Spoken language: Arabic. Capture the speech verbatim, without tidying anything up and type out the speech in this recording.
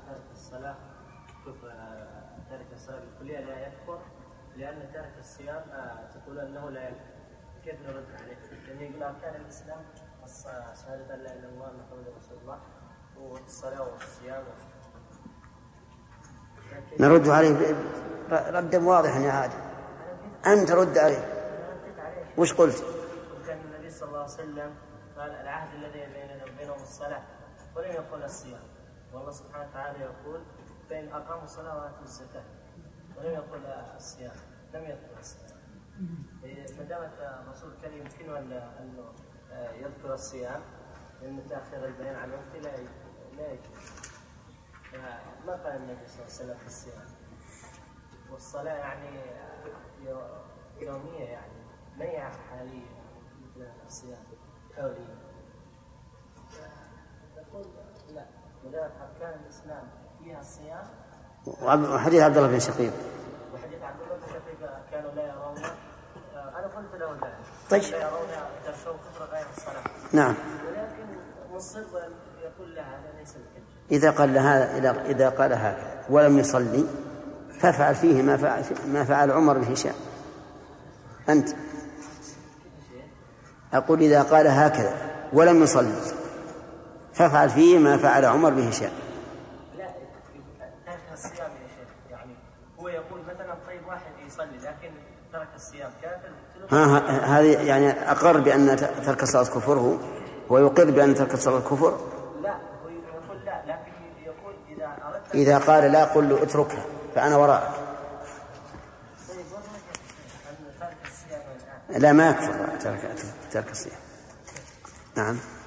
ترك الصلاة كفر، ترك الصلاة بالكلية لا يكفر، لأن ترك الصيام تقول أنه لا يكفر، كيف نرد عليه؟ لأن يقول أركان الإسلام شهادة أن لا إله إلا الله محمد رسول الله والصلاة والصيام. نرد عليه ردا واضحا يا عادل، أنت رد عليه. وش قلت؟ كان النبي صلى الله عليه وسلم قال العهد الذي بيننا وبينهم الصلاة ولم يقل الصيام، والله سبحانه وتعالى يقول فإن أقاموا الصلاة وآتوا الزكاة، ولم يقل الصيام، لم يذكر الصيام. ما دامت الرسول كان يمكنه أن يذكر الصيام لأن تأخير البيان عن الوقت لا لا يجوز. ما قال النبي صلى الله عليه وسلم في الصيام، والصلاة يعني يومية، يعني ميعة حالية مثل الصيام حولية. نقول لا، مدام أركان الإسلام فيها الصيام. وحديث عبد الله بن شقيق، وحديث عبد الله بن شقيق كانوا لا يرون، أنا قلت له ذلك، طيب. لا يرون ترشوا كفر غير الصلاة. نعم. ولكن مصر يقول لها هذا ليس بحجة. إذا قال هذا إذا قال هذا ولم يصلي فافعل فيه ما فعل ما فعل عمر بن هشام. أنت أقول إذا قال هكذا ولم يصلي فافعل فيه ما فعل عمر بن هشام. لا، ترك الصيام يا شيخ، يعني هو يقول مثلا طيب واحد يصلي لكن ترك الصيام كافر. ها هذه يعني أقر بأن ترك الصلاة كفر، هو ويقر بأن ترك الصلاة كفر. لا، هو يقول لا، لكن يقول إذا أردت إذا قال لا قل له اتركها فأنا وراءك. لا ما يكفر ترك ترك الصيام. نعم.